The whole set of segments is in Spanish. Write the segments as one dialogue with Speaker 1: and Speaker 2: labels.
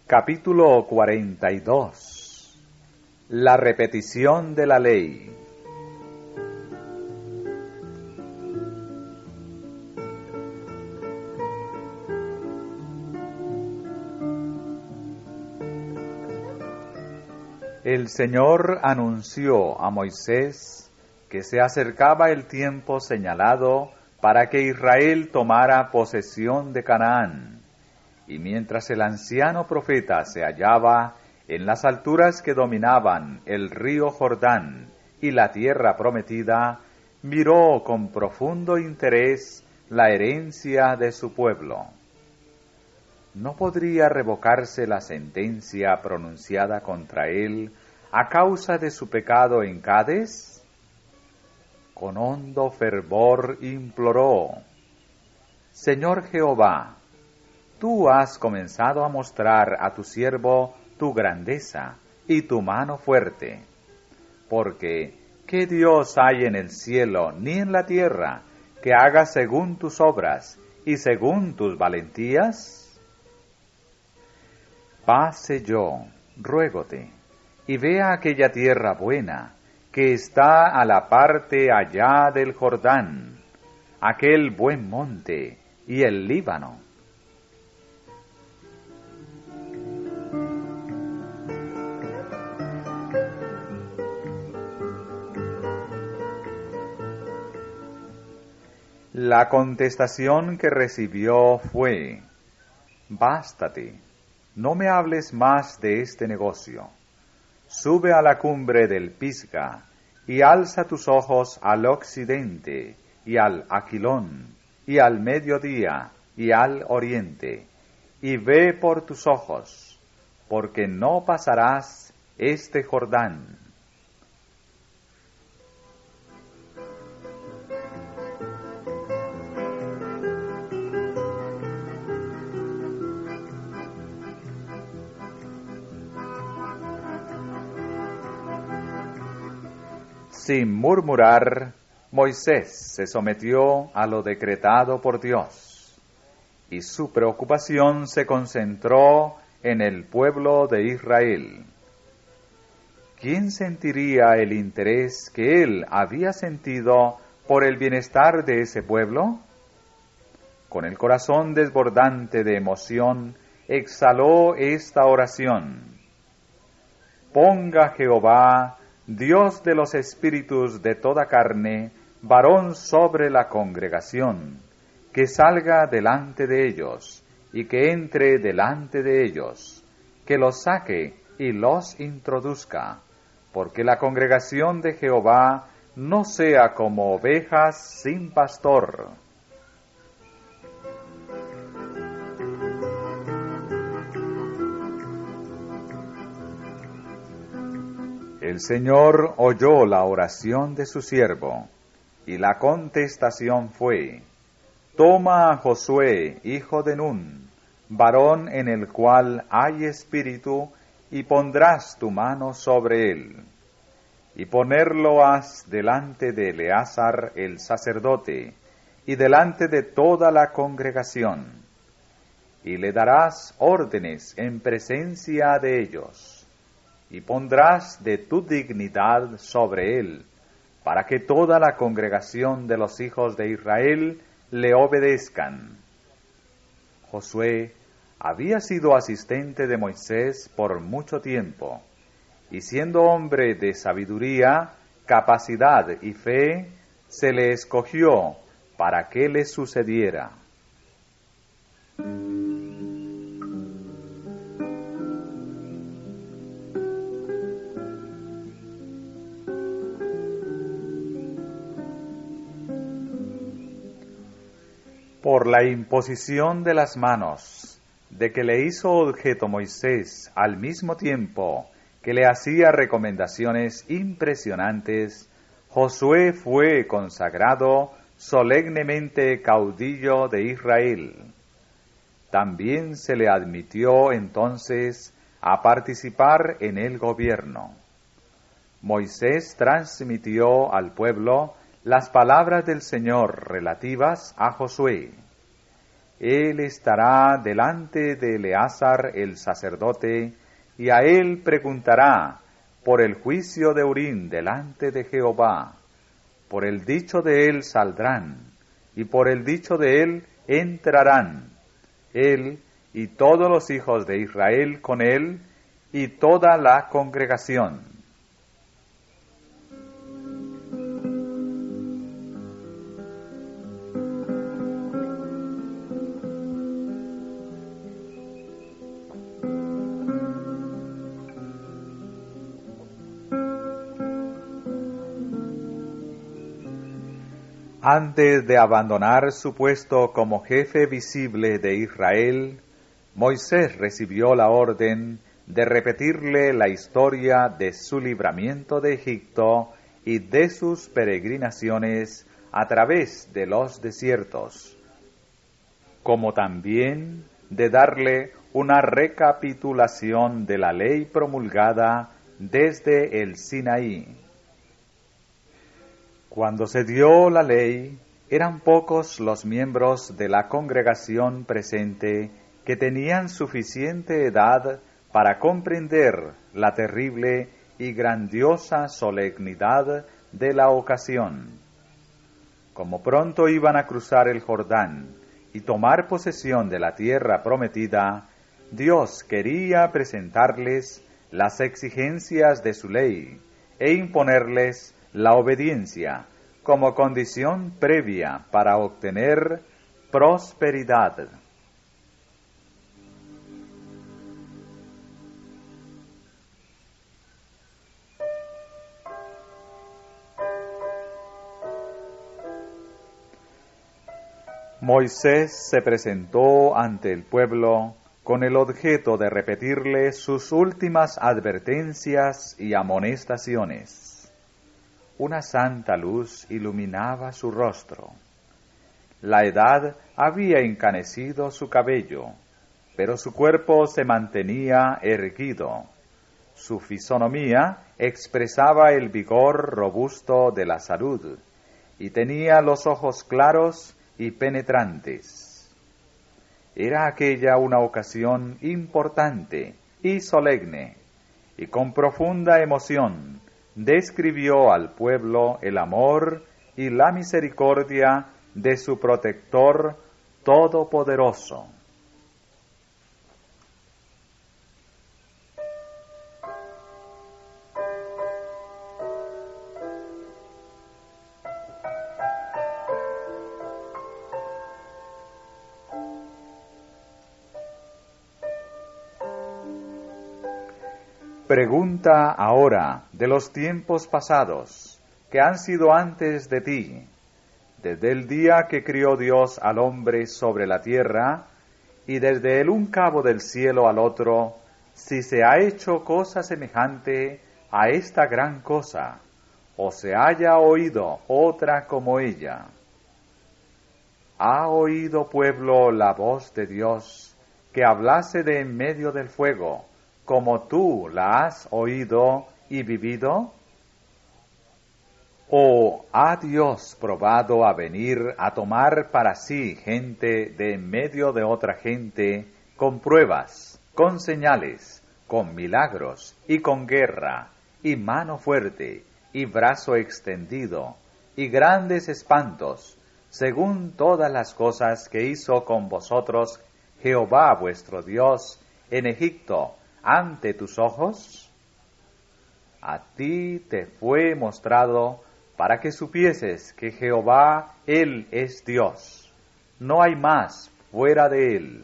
Speaker 1: Capítulo 42. La repetición de la ley. El Señor anunció a Moisés que se acercaba el tiempo señalado para que Israel tomara posesión de Canaán. Y mientras el anciano profeta se hallaba en las alturas que dominaban el río Jordán y la tierra prometida, miró con profundo interés la herencia de su pueblo. ¿No podría revocarse la sentencia pronunciada contra él a causa de su pecado en Cades? Con hondo fervor imploró: Señor Jehová, tú has comenzado a mostrar a tu siervo tu grandeza y tu mano fuerte, porque ¿qué Dios hay en el cielo ni en la tierra que haga según tus obras y según tus valentías? Pase yo, ruégote, y vea aquella tierra buena que está a la parte allá del Jordán, aquel buen monte y el Líbano. La contestación que recibió fue: Bástate, no me hables más de este negocio. Sube a la cumbre del Pisga, y alza tus ojos al occidente, y al Aquilón, y al mediodía, y al oriente, y ve por tus ojos, porque no pasarás este Jordán. Sin murmurar, Moisés se sometió a lo decretado por Dios, y su preocupación se concentró en el pueblo de Israel. ¿Quién sentiría el interés que él había sentido por el bienestar de ese pueblo? Con el corazón desbordante de emoción, exhaló esta oración: Ponga Jehová, Dios de los espíritus de toda carne, varón sobre la congregación, que salga delante de ellos, y que entre delante de ellos, que los saque y los introduzca, porque la congregación de Jehová no sea como ovejas sin pastor. El Señor oyó la oración de su siervo, y la contestación fue: Toma a Josué, hijo de Nun, varón en el cual hay espíritu, y pondrás tu mano sobre él. Y ponerlo has delante de Eleazar el sacerdote, y delante de toda la congregación. Y le darás órdenes en presencia de ellos. Y pondrás de tu dignidad sobre él, para que toda la congregación de los hijos de Israel le obedezcan. Josué había sido asistente de Moisés por mucho tiempo, y siendo hombre de sabiduría, capacidad y fe, se le escogió para que le sucediera. Por la imposición de las manos de que le hizo objeto Moisés, al mismo tiempo que le hacía recomendaciones impresionantes, Josué fue consagrado solemnemente caudillo de Israel. También se le admitió entonces a participar en el gobierno. Moisés transmitió al pueblo las palabras del Señor relativas a Josué. él estará delante de Eleazar el sacerdote, y a él preguntará por el juicio de Urim delante de Jehová. Por el dicho de él saldrán, y por el dicho de él entrarán, él y todos los hijos de Israel con él, y toda la congregación. Antes de abandonar su puesto como jefe visible de Israel, Moisés recibió la orden de repetirle la historia de su libramiento de Egipto y de sus peregrinaciones a través de los desiertos, como también de darle una recapitulación de la ley promulgada desde el Sinaí. Cuando se dio la ley, eran pocos los miembros de la congregación presente que tenían suficiente edad para comprender la terrible y grandiosa solemnidad de la ocasión. Como pronto iban a cruzar el Jordán y tomar posesión de la tierra prometida, Dios quería presentarles las exigencias de su ley e imponerles la obediencia como condición previa para obtener prosperidad. Moisés se presentó ante el pueblo con el objeto de repetirle sus últimas advertencias y amonestaciones. Una santa luz iluminaba su rostro. La edad había encanecido su cabello, pero su cuerpo se mantenía erguido. Su fisonomía expresaba el vigor robusto de la salud, y tenía los ojos claros y penetrantes. Era aquella una ocasión importante y solemne, y con profunda emoción describió al pueblo el amor y la misericordia de su protector todopoderoso. Pregunta ahora de los tiempos pasados, que han sido antes de ti, desde el día que crió Dios al hombre sobre la tierra, y desde el un cabo del cielo al otro, si se ha hecho cosa semejante a esta gran cosa, o se haya oído otra como ella. ¿Ha oído pueblo la voz de Dios, que hablase de en medio del fuego, como tú la has oído y vivido? ¿O ha Dios probado a venir a tomar para sí gente de en medio de otra gente, con pruebas, con señales, con milagros y con guerra, y mano fuerte, y brazo extendido, y grandes espantos, según todas las cosas que hizo con vosotros Jehová vuestro Dios en Egipto, ante tus ojos? A ti te fue mostrado para que supieses que Jehová, Él es Dios, no hay más fuera de Él.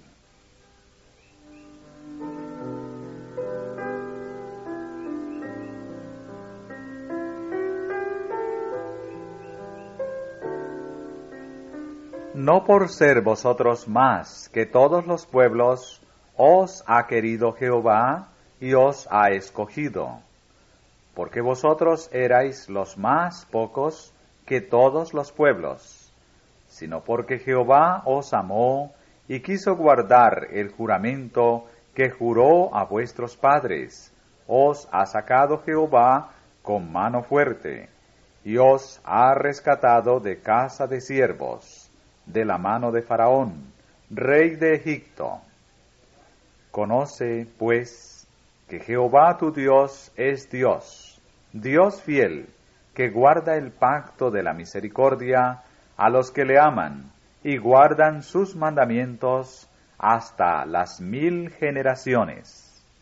Speaker 1: No por ser vosotros más que todos los pueblos, os ha querido Jehová y os ha escogido, porque vosotros erais los más pocos que todos los pueblos, sino porque Jehová os amó y quiso guardar el juramento que juró a vuestros padres. Os ha sacado Jehová con mano fuerte, y os ha rescatado de casa de siervos, de la mano de Faraón, rey de Egipto. Conoce, pues, que Jehová tu Dios es Dios, Dios fiel, que guarda el pacto de la misericordia a los que le aman y guardan sus mandamientos hasta las 1000 generaciones.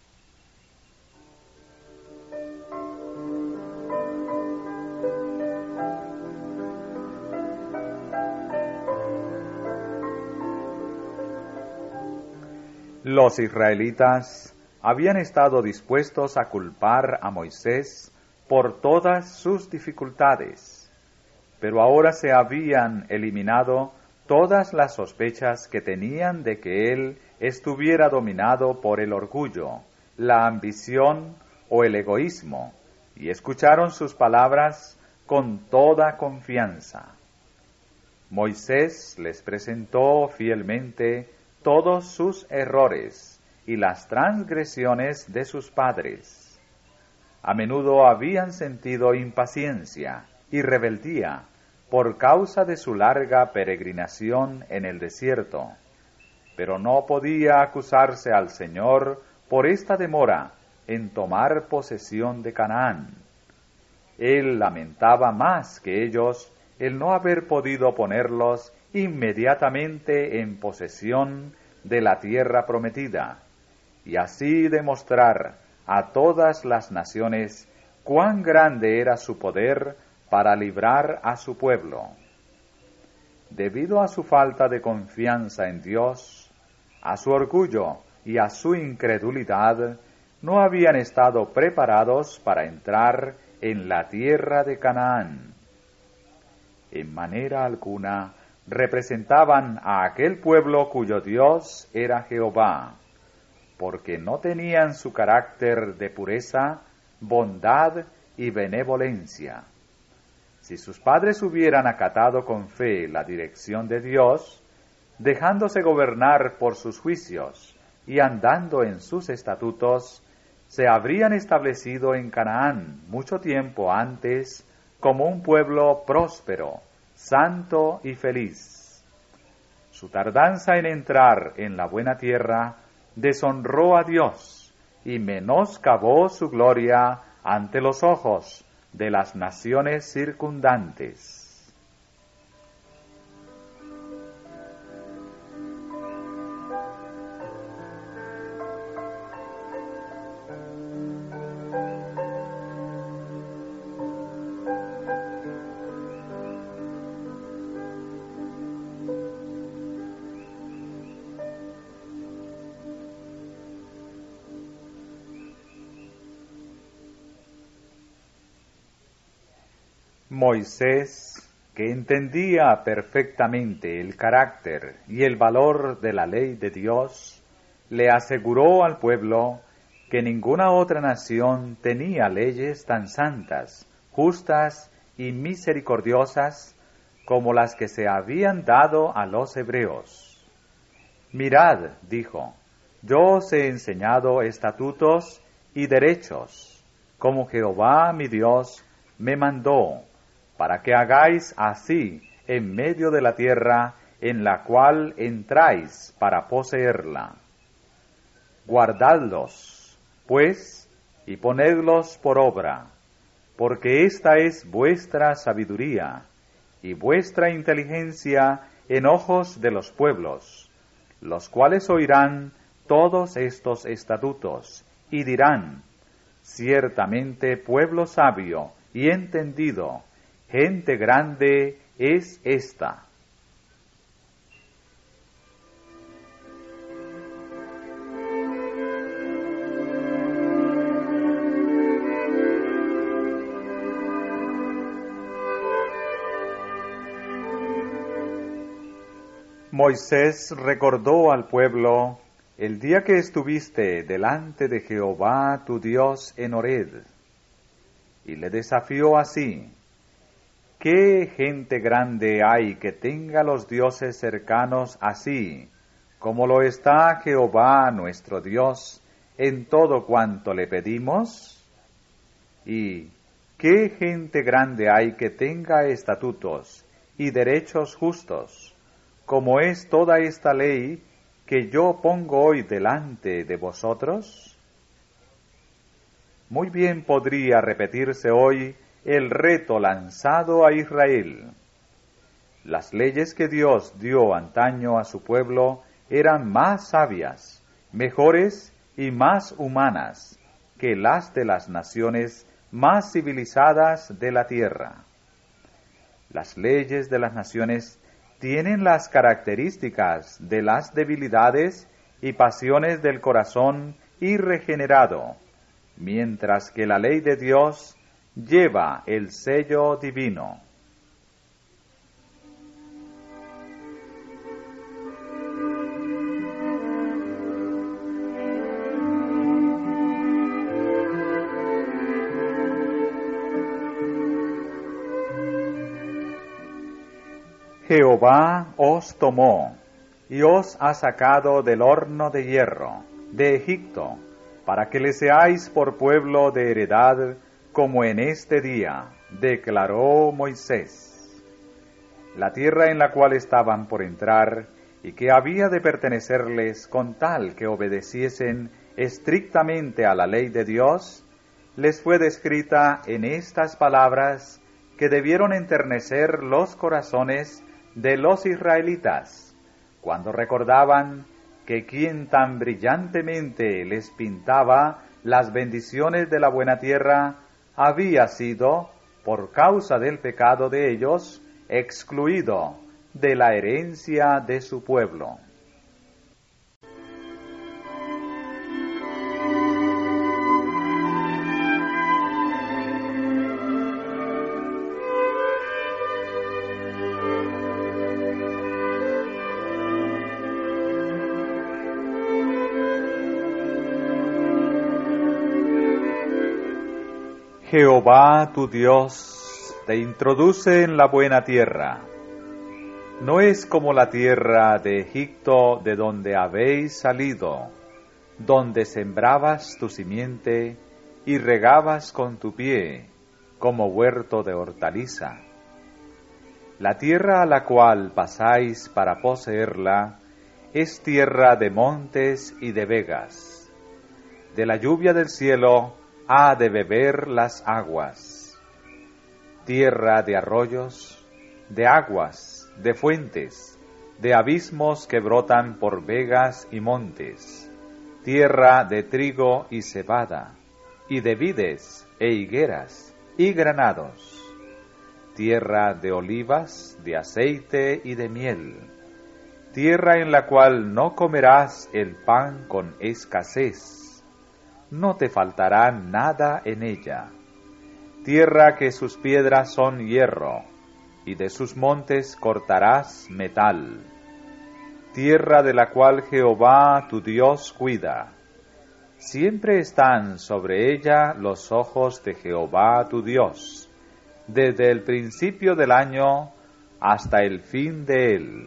Speaker 1: Los israelitas habían estado dispuestos a culpar a Moisés por todas sus dificultades, pero ahora se habían eliminado todas las sospechas que tenían de que él estuviera dominado por el orgullo, la ambición o el egoísmo, y escucharon sus palabras con toda confianza. Moisés les presentó fielmente todos sus errores y las transgresiones de sus padres. A menudo habían sentido impaciencia y rebeldía por causa de su larga peregrinación en el desierto, pero no podía acusarse al Señor por esta demora en tomar posesión de Canaán. Él lamentaba más que ellos el no haber podido ponerlos inmediatamente en posesión de la tierra prometida, y así demostrar a todas las naciones cuán grande era su poder para librar a su pueblo. Debido a su falta de confianza en Dios, a su orgullo y a su incredulidad, no habían estado preparados para entrar en la tierra de Canaán. En manera alguna representaban a aquel pueblo cuyo Dios era Jehová, porque no tenían su carácter de pureza, bondad y benevolencia. Si sus padres hubieran acatado con fe la dirección de Dios, dejándose gobernar por sus juicios y andando en sus estatutos, se habrían establecido en Canaán mucho tiempo antes como un pueblo próspero, santo y feliz. Su tardanza en entrar en la buena tierra deshonró a Dios y menoscabó su gloria ante los ojos de las naciones circundantes. Moisés, que entendía perfectamente el carácter y el valor de la ley de Dios, le aseguró al pueblo que ninguna otra nación tenía leyes tan santas, justas y misericordiosas como las que se habían dado a los hebreos. Mirad, dijo, yo os he enseñado estatutos y derechos, como Jehová mi Dios me mandó, para que hagáis así en medio de la tierra en la cual entráis para poseerla. Guardadlos, pues, y ponedlos por obra, porque esta es vuestra sabiduría y vuestra inteligencia en ojos de los pueblos, los cuales oirán todos estos estatutos y dirán, ciertamente pueblo sabio y entendido, gente grande es esta. Moisés recordó al pueblo el día que estuviste delante de Jehová tu Dios en Horeb, y le desafió así: ¿qué gente grande hay que tenga los dioses cercanos así, como lo está Jehová nuestro Dios en todo cuanto le pedimos? ¿Y qué gente grande hay que tenga estatutos y derechos justos, como es toda esta ley que yo pongo hoy delante de vosotros? Muy bien podría repetirse hoy el reto lanzado a Israel. Las leyes que Dios dio antaño a su pueblo eran más sabias, mejores y más humanas que las de las naciones más civilizadas de la tierra. Las leyes de las naciones tienen las características de las debilidades y pasiones del corazón irregenerado, mientras que la ley de Dios lleva el sello divino. Jehová os tomó y os ha sacado del horno de hierro, de Egipto, para que le seáis por pueblo de heredad, como en este día, declaró Moisés. La tierra en la cual estaban por entrar, y que había de pertenecerles con tal que obedeciesen estrictamente a la ley de Dios, les fue descrita en estas palabras que debieron enternecer los corazones de los israelitas, cuando recordaban que quien tan brillantemente les pintaba las bendiciones de la buena tierra había sido, por causa del pecado de ellos, excluido de la herencia de su pueblo. Jehová tu Dios te introduce en la buena tierra. No es como la tierra de Egipto de donde habéis salido, donde sembrabas tu simiente y regabas con tu pie, como huerto de hortaliza. La tierra a la cual pasáis para poseerla es tierra de montes y de vegas. De la lluvia del cielo ha de beber las aguas, tierra de arroyos, de aguas, de fuentes, de abismos que brotan por vegas y montes, tierra de trigo y cebada, y de vides e higueras y granados, tierra de olivas, de aceite y de miel, tierra en la cual no comerás el pan con escasez, no te faltará nada en ella. Tierra que sus piedras son hierro, y de sus montes cortarás metal. Tierra de la cual Jehová tu Dios cuida. Siempre están sobre ella los ojos de Jehová tu Dios, desde el principio del año hasta el fin de él.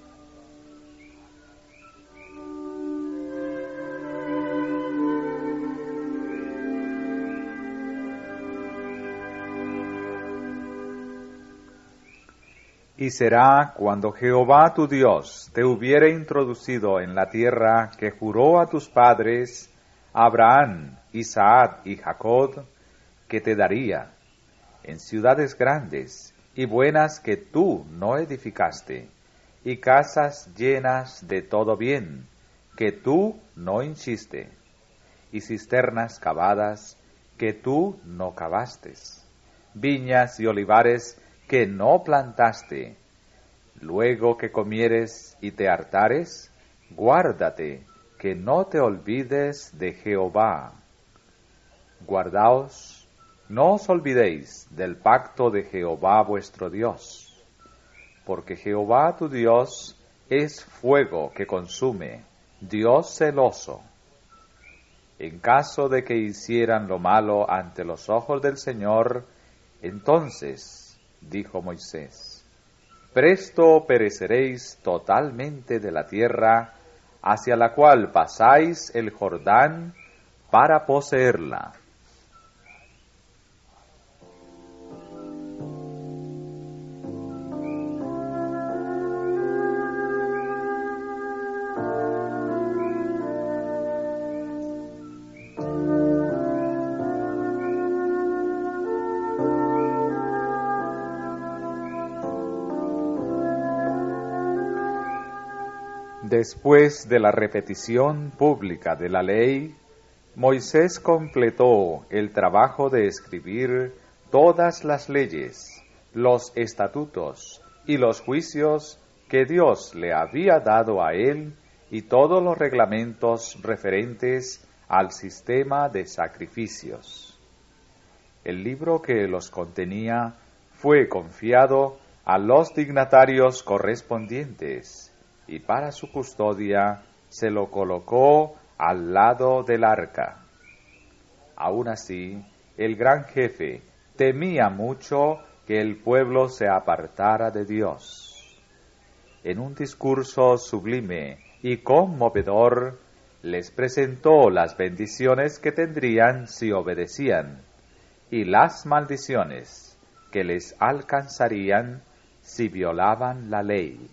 Speaker 1: Y será cuando Jehová tu Dios te hubiere introducido en la tierra que juró a tus padres, Abraham, Isaac y Jacob, que te daría, en ciudades grandes y buenas que tú no edificaste, y casas llenas de todo bien, que tú no hinchiste, y cisternas cavadas, que tú no cavaste, viñas y olivares que no plantaste. Luego que comieres y te hartares, guárdate, que no te olvides de Jehová. Guardaos, no os olvidéis del pacto de Jehová vuestro Dios, porque Jehová tu Dios es fuego que consume, Dios celoso. En caso de que hicieran lo malo ante los ojos del Señor, entonces, dijo Moisés, presto pereceréis totalmente de la tierra hacia la cual pasáis el Jordán para poseerla. Después de la repetición pública de la ley, Moisés completó el trabajo de escribir todas las leyes, los estatutos y los juicios que Dios le había dado a él y todos los reglamentos referentes al sistema de sacrificios. El libro que los contenía fue confiado a los dignatarios correspondientes y para su custodia se lo colocó al lado del arca. Aun así, el gran jefe temía mucho que el pueblo se apartara de Dios. En un discurso sublime y conmovedor, les presentó las bendiciones que tendrían si obedecían, y las maldiciones que les alcanzarían si violaban la ley.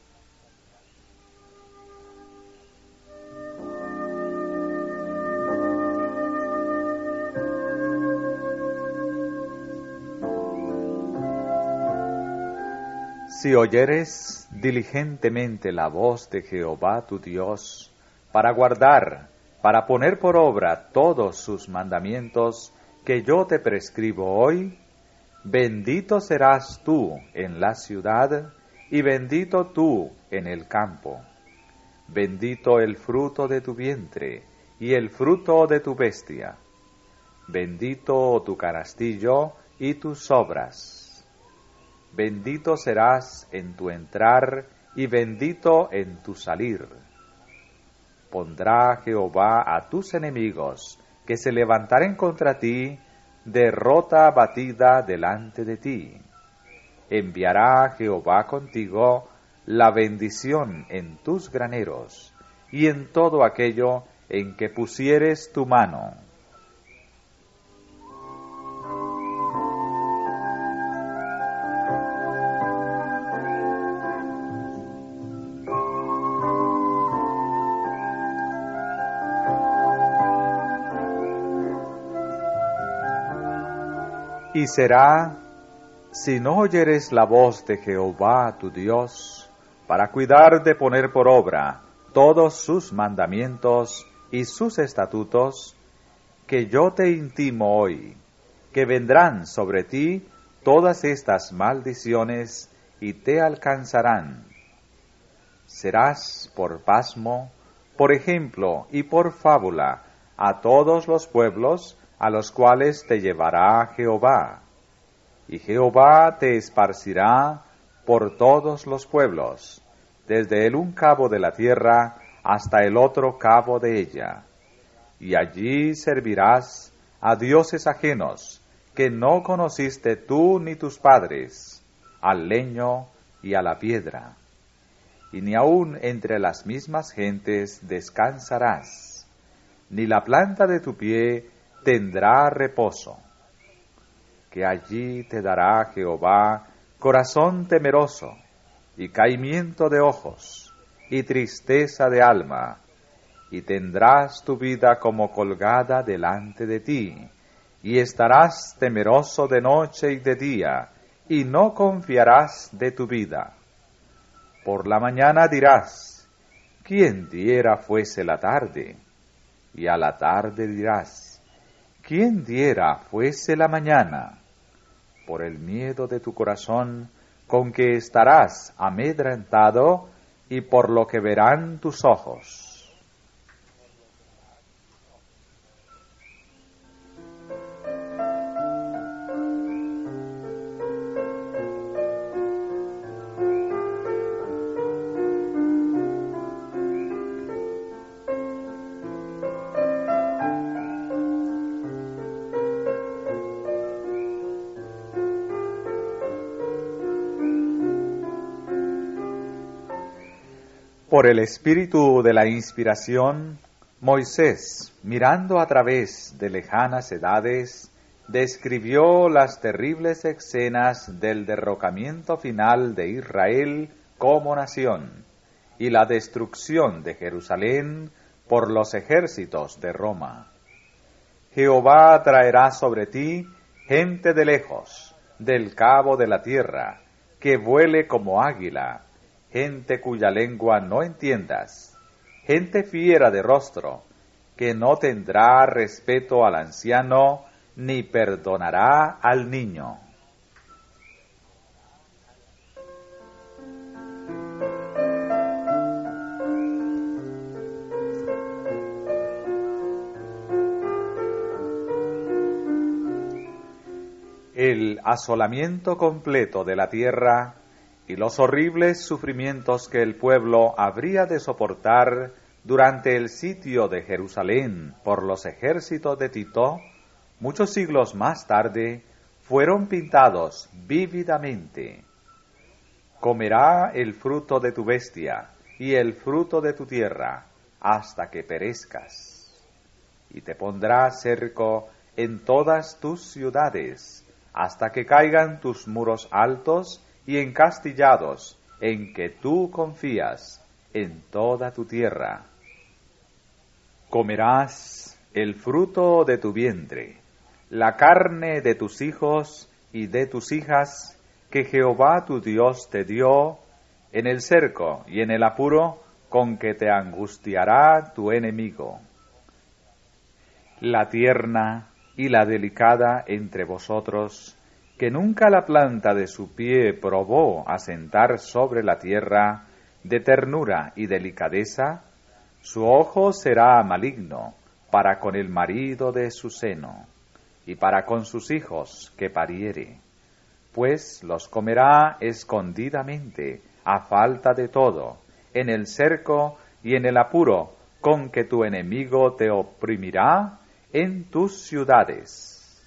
Speaker 1: Si oyeres diligentemente la voz de Jehová tu Dios, para guardar, para poner por obra todos sus mandamientos que yo te prescribo hoy, bendito serás tú en la ciudad y bendito tú en el campo. Bendito el fruto de tu vientre y el fruto de tu bestia. Bendito tu canastillo y tus obras. Bendito serás en tu entrar y bendito en tu salir. Pondrá Jehová a tus enemigos que se levantaren contra ti, derrota batida delante de ti. Enviará Jehová contigo la bendición en tus graneros y en todo aquello en que pusieres tu mano. Y será, si no oyeres la voz de Jehová tu Dios, para cuidar de poner por obra todos sus mandamientos y sus estatutos, que yo te intimo hoy, que vendrán sobre ti todas estas maldiciones y te alcanzarán. Serás por pasmo, por ejemplo y por fábula a todos los pueblos a los cuales te llevará Jehová, y Jehová te esparcirá por todos los pueblos, desde el un cabo de la tierra hasta el otro cabo de ella, y allí servirás a dioses ajenos, que no conociste tú ni tus padres, al leño y a la piedra, y ni aun entre las mismas gentes descansarás, ni la planta de tu pie tendrá reposo, que allí te dará Jehová corazón temeroso, y caimiento de ojos, y tristeza de alma, y tendrás tu vida como colgada delante de ti, y estarás temeroso de noche y de día, y no confiarás de tu vida. Por la mañana dirás, ¿quién diera fuese la tarde? Y a la tarde dirás, ¿quién diera fuese la mañana? Por el miedo de tu corazón, con que estarás amedrentado, y por lo que verán tus ojos. Por el espíritu de la inspiración, Moisés, mirando a través de lejanas edades, describió las terribles escenas del derrocamiento final de Israel como nación y la destrucción de Jerusalén por los ejércitos de Roma. Jehová traerá sobre ti gente de lejos, del cabo de la tierra, que vuele como águila, gente cuya lengua no entiendas, gente fiera de rostro, que no tendrá respeto al anciano, ni perdonará al niño. El asolamiento completo de la tierra y los horribles sufrimientos que el pueblo habría de soportar durante el sitio de Jerusalén por los ejércitos de Tito, muchos siglos más tarde, fueron pintados vívidamente. Comerá el fruto de tu bestia y el fruto de tu tierra hasta que perezcas, y te pondrá cerco en todas tus ciudades, hasta que caigan tus muros altos y encastillados, en que tú confías en toda tu tierra. Comerás el fruto de tu vientre, la carne de tus hijos y de tus hijas, que Jehová tu Dios te dio, en el cerco y en el apuro con que te angustiará tu enemigo. La tierna y la delicada entre vosotros, que nunca la planta de su pie probó asentar sobre la tierra, de ternura y delicadeza, su ojo será maligno para con el marido de su seno, y para con sus hijos que pariere, pues los comerá escondidamente, a falta de todo, en el cerco y en el apuro con que tu enemigo te oprimirá en tus ciudades.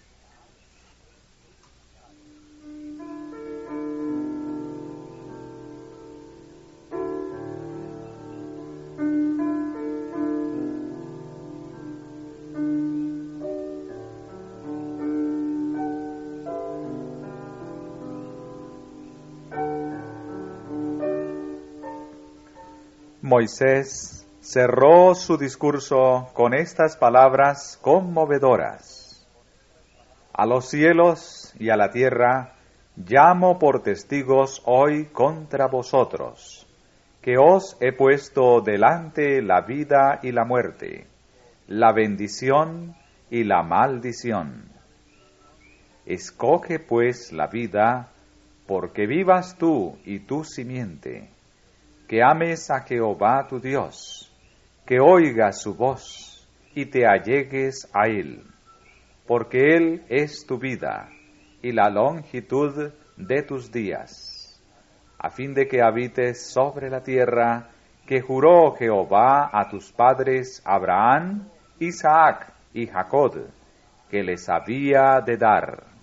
Speaker 1: Moisés cerró su discurso con estas palabras conmovedoras: a los cielos y a la tierra llamo por testigos hoy contra vosotros, que os he puesto delante la vida y la muerte, la bendición y la maldición. Escoge pues la vida, porque vivas tú y tu simiente, que ames a Jehová tu Dios, que oigas su voz y te allegues a Él, porque Él es tu vida y la longitud de tus días, a fin de que habites sobre la tierra que juró Jehová a tus padres Abraham, Isaac y Jacob, que les había de dar.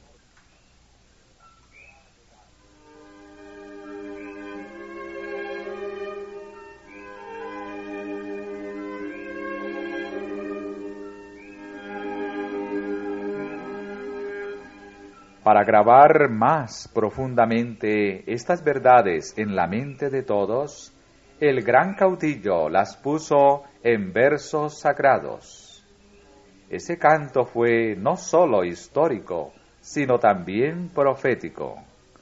Speaker 1: Para grabar más profundamente estas verdades en la mente de todos, el gran caudillo las puso en versos sagrados. Ese canto fue no sólo histórico, sino también profético.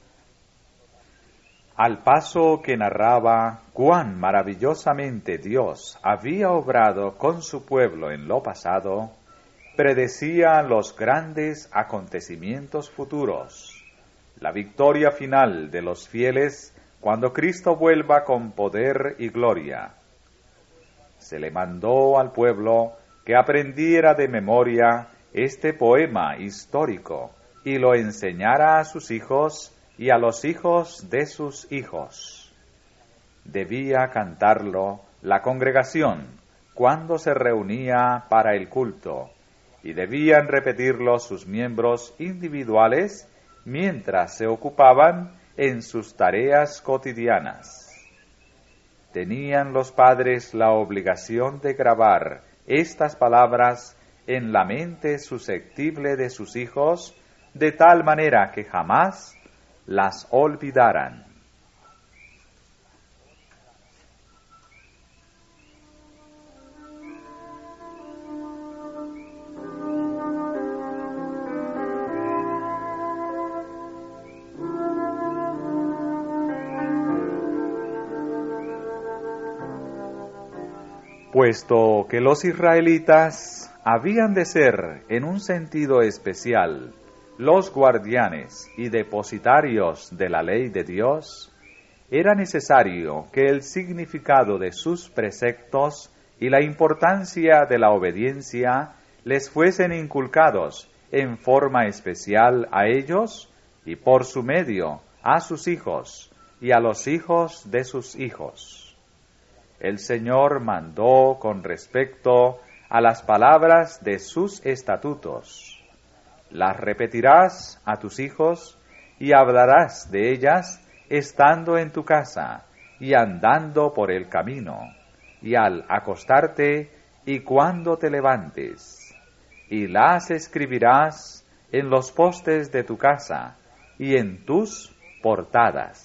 Speaker 1: Al paso que narraba cuán maravillosamente Dios había obrado con su pueblo en lo pasado, predecía los grandes acontecimientos futuros, la victoria final de los fieles cuando Cristo vuelva con poder y gloria. Se le mandó al pueblo que aprendiera de memoria este poema histórico y lo enseñara a sus hijos y a los hijos de sus hijos. Debía cantarlo la congregación cuando se reunía para el culto, y debían repetirlo sus miembros individuales mientras se ocupaban en sus tareas cotidianas. Tenían los padres la obligación de grabar estas palabras en la mente susceptible de sus hijos, de tal manera que jamás las olvidaran. Puesto que los israelitas habían de ser, en un sentido especial, los guardianes y depositarios de la ley de Dios, era necesario que el significado de sus preceptos y la importancia de la obediencia les fuesen inculcados en forma especial a ellos y por su medio a sus hijos y a los hijos de sus hijos. El Señor mandó con respecto a las palabras de sus estatutos: las repetirás a tus hijos y hablarás de ellas estando en tu casa y andando por el camino, y al acostarte y cuando te levantes, y las escribirás en los postes de tu casa y en tus portadas.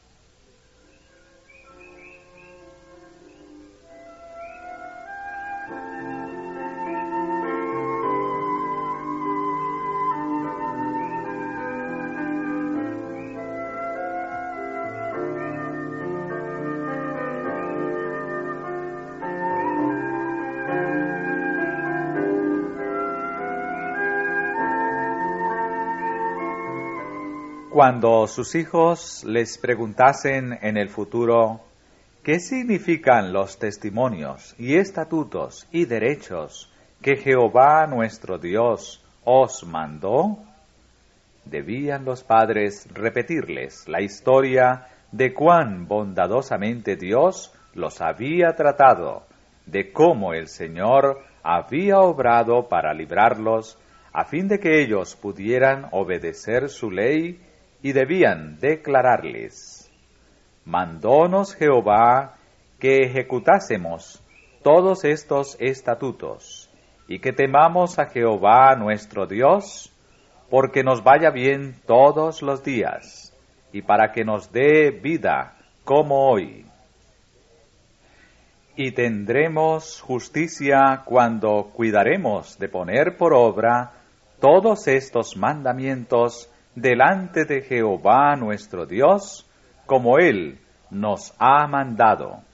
Speaker 1: Cuando sus hijos les preguntasen en el futuro qué significan los testimonios y estatutos y derechos que Jehová nuestro Dios os mandó, debían los padres repetirles la historia de cuán bondadosamente Dios los había tratado, de cómo el Señor había obrado para librarlos, a fin de que ellos pudieran obedecer su ley, y debían declararles: mandónos Jehová que ejecutásemos todos estos estatutos, y que temamos a Jehová nuestro Dios, porque nos vaya bien todos los días, y para que nos dé vida como hoy. Y tendremos justicia cuando cuidaremos de poner por obra todos estos mandamientos delante de Jehová nuestro Dios, como Él nos ha mandado.